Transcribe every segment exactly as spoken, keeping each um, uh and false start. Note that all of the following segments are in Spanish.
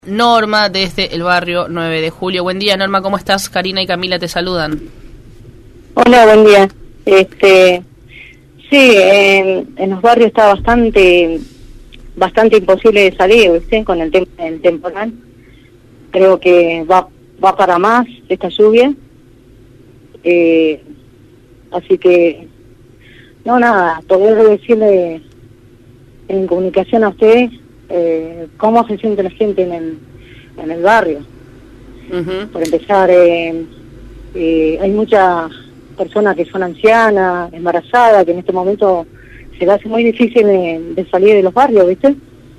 Norma desde el barrio nueve de julio. Buen día, Norma, ¿cómo estás? Karina y Camila te saludan. Hola, buen día. Este, sí, en, en los barrios está bastante bastante imposible de salir, ¿viste? Con el tema del temporal. Creo que va va para más esta lluvia. Eh, así que, no, nada, poder decirle en comunicación a ustedes Eh, cómo se siente la gente en el, en el barrio. Uh-huh. Por empezar, eh, eh, hay muchas personas que son ancianas, embarazadas, que en este momento se les hace muy difícil de, de salir de los barrios, ¿viste?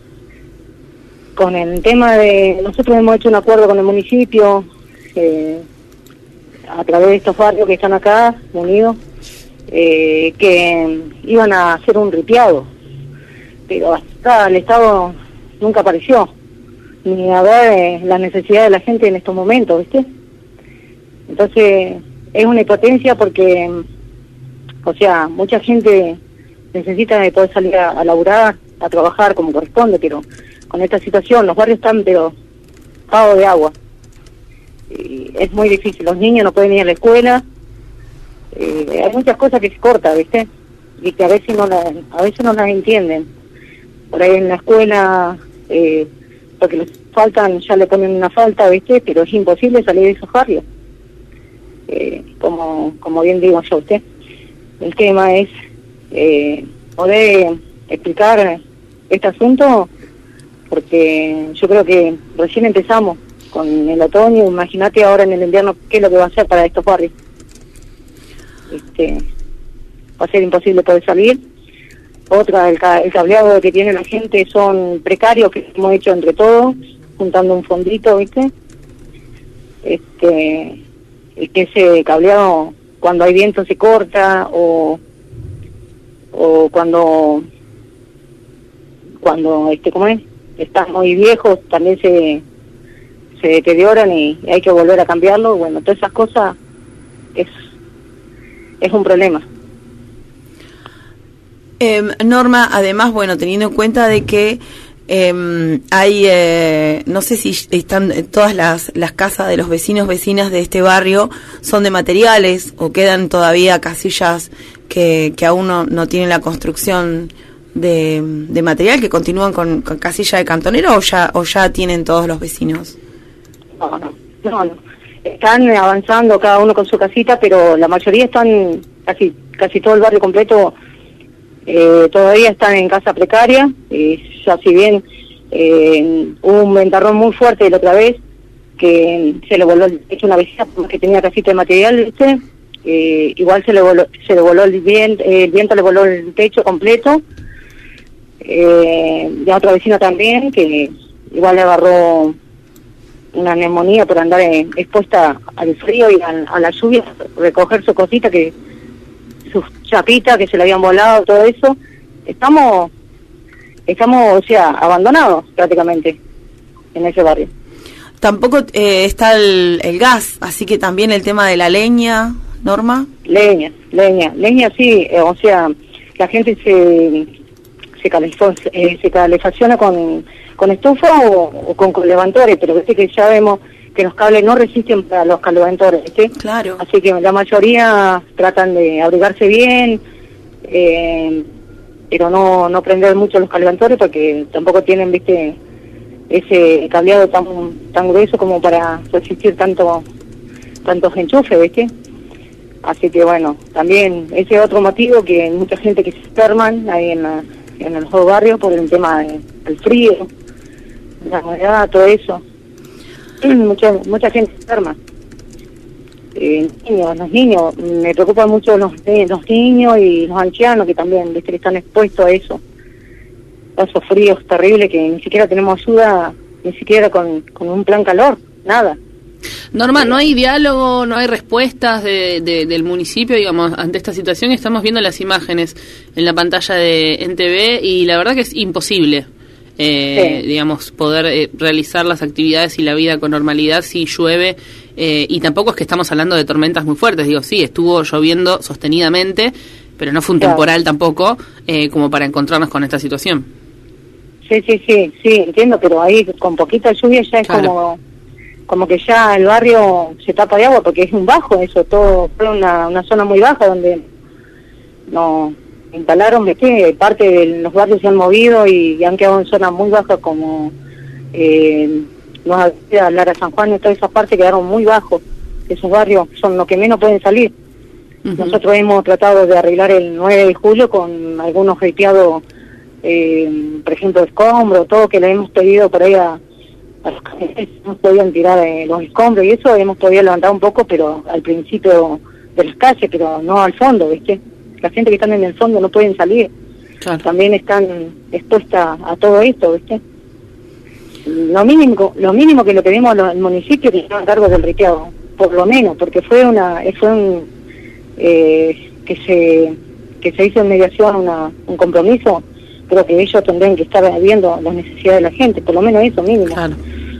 Con el tema de... Nosotros hemos hecho un acuerdo con el municipio, eh, a través de estos barrios que están acá, unidos, eh, que iban a hacer un ripiado, pero hasta el Estado nunca apareció, ni a ver eh, la necesidad de la gente en estos momentos, ¿viste? Entonces, es una impotencia porque, o sea, mucha gente necesita de poder salir a, a laburar, a trabajar como corresponde, pero con esta situación, los barrios están, pero, pagos de agua. Y es muy difícil, los niños no pueden ir a la escuela, eh, hay muchas cosas que se cortan, ¿viste? Y que a veces no las, a veces no las entienden. Por ahí en la escuela, eh, porque les faltan, ya le ponen una falta, ¿viste? Pero es imposible salir de esos barrios. Eh, como como bien digo yo a usted, el tema es eh, poder explicar este asunto, porque yo creo que recién empezamos con el otoño, imagínate ahora en el invierno qué es lo que va a hacer para estos barrios. Este, va a ser imposible poder salir. Otra, el, ca el cableado que tiene la gente son precarios, que hemos hecho entre todos, juntando un fondito, ¿viste? Este, el que ese cableado, cuando hay viento se corta, o o cuando, cuando este, ¿cómo es? Están muy viejos, también se, se deterioran y, y hay que volver a cambiarlo. Bueno, todas esas cosas es, es un problema. Eh, Norma, además, bueno, teniendo en cuenta de que eh, hay, eh, no sé si están todas las, las casas de los vecinos, vecinas de este barrio son de materiales o quedan todavía casillas que, que aún no, no tienen la construcción de, de material, que continúan con, con casilla de cantonero, o ya, o ya tienen todos los vecinos. No, no, no, no. Están avanzando cada uno con su casita, pero la mayoría están, casi, casi todo el barrio completo, Eh, todavía están en casa precaria, y ya si bien eh, hubo un ventarrón muy fuerte la otra vez, que se le voló hecho una vecina porque tenía casita de material, ¿viste? Eh, igual se le voló, se le voló el viento, eh, el viento le voló el techo completo, eh, y a otra vecina también, que igual le agarró una neumonía por andar eh, expuesta al frío y a, a la lluvia, recoger su cosita que sus chapitas que se le habían volado, todo eso. Estamos, estamos, o sea, abandonados prácticamente en ese barrio. Tampoco eh, está el, el gas, así que también el tema de la leña, Norma. Leña, leña, leña sí, eh, o sea, la gente se se, calefo, eh, se calefacciona con, con estufa o, o con calefactores, pero viste que ya vemos que los cables no resisten para los calefactores, ¿viste? Claro. Así que la mayoría tratan de abrigarse bien, eh, pero no no prender mucho los calefactores porque tampoco tienen, ¿viste? Ese cableado tan tan grueso como para resistir tanto tantos enchufes, ¿viste? Así que bueno, también ese es otro motivo que mucha gente que se enferman ahí en la, en los dos barrios por el tema de, del frío, la humedad, todo eso. Mucha mucha gente enferma. Eh, niños, los niños, me preocupan mucho los, eh, los niños y los ancianos que también, ¿viste? Que están expuestos a eso, a esos fríos terribles que ni siquiera tenemos ayuda, ni siquiera con, con un plan calor, nada. Norma, ¿no hay diálogo, no hay respuestas de, de, del municipio, digamos, ante esta situación? Estamos viendo las imágenes en la pantalla de N T V y la verdad que es imposible. Eh, sí. digamos, poder eh, realizar las actividades y la vida con normalidad si llueve, eh, y tampoco es que estamos hablando de tormentas muy fuertes, digo, sí, estuvo lloviendo sostenidamente, pero no fue un claro. temporal tampoco, eh, como para encontrarnos con esta situación. Sí, Sí, sí, sí, sí, entiendo, pero ahí con poquita lluvia ya es claro. como como que ya el barrio se tapa de agua, porque es un bajo eso, todo fue una, una zona muy baja donde no instalaron, ¿viste? Parte de los barrios se han movido y, y han quedado en zonas muy bajas como eh, Nueva Vida, Lara San Juan y todas esas partes quedaron muy bajos. Esos barrios son los que menos pueden salir. Uh-huh. Nosotros hemos tratado de arreglar el nueve de julio con algunos ripiados, eh, por ejemplo, escombros, todo que le hemos pedido por ahí a, a los que no podían tirar eh, los escombros y eso hemos podido levantar un poco, pero al principio de las calles, pero no al fondo, ¿viste? La gente que está en el fondo no pueden salir. Claro. También están expuestas a todo esto, ¿viste? Lo mínimo, lo mínimo que le pedimos al municipio que se haga cargo del ripiado, por lo menos, porque fue una, fue un eh, que se que se hizo en mediación una, un compromiso. Creo que ellos tendrían que estar viendo las necesidades de la gente, por lo menos eso mínimo. Claro.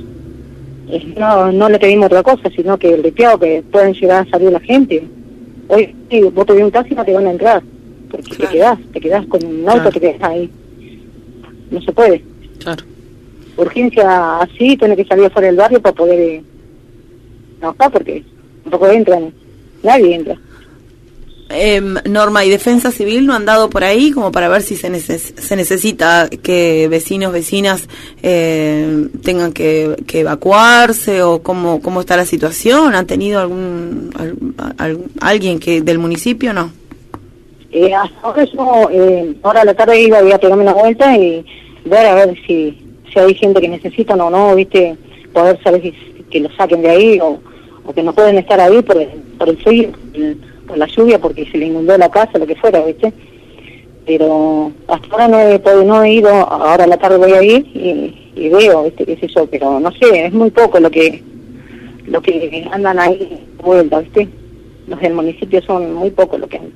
Eh, no, no le pedimos otra cosa, sino que el ripiado que pueden llegar a salir la gente. Hoy sí, vos te ves un taxi y no te van a entrar, porque claro. te quedás, te quedás con un auto, claro. te quedás ahí. No se puede. Claro. Urgencia así, tiene que salir afuera del barrio para poder eh, trabajar, porque tampoco entran, nadie entra. Eh, Norma, ¿y Defensa Civil no han dado por ahí como para ver si se, neces- se necesita que vecinos, vecinas eh, tengan que, que evacuarse o cómo, cómo está la situación? ¿Han tenido algún, algún, algún alguien que del municipio no? Eh, hasta ahora yo, eh, ahora a la tarde iba a pegarme una vuelta y ver a ver si, si hay gente que necesitan o no, viste, poder saber si, que lo saquen de ahí o, o que no pueden estar ahí por el, por el frío, el, por la lluvia, porque se le inundó la casa, lo que fuera, ¿viste? Pero hasta ahora no he, no he ido, ahora a la tarde voy a ir y, y veo, ¿viste? Qué sé yo, pero no sé, es muy poco lo que lo que andan ahí vuelta, ¿viste? Los del municipio son muy poco lo que andan.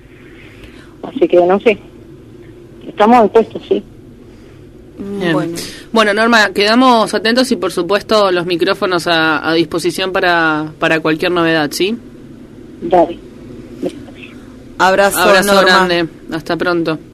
Así que no sé, estamos dispuestos, sí. Bueno. bueno, Norma, quedamos atentos y por supuesto los micrófonos a, a disposición para, para cualquier novedad, ¿sí? Dale. Abrazo, Abrazo Norma. grande. Hasta pronto.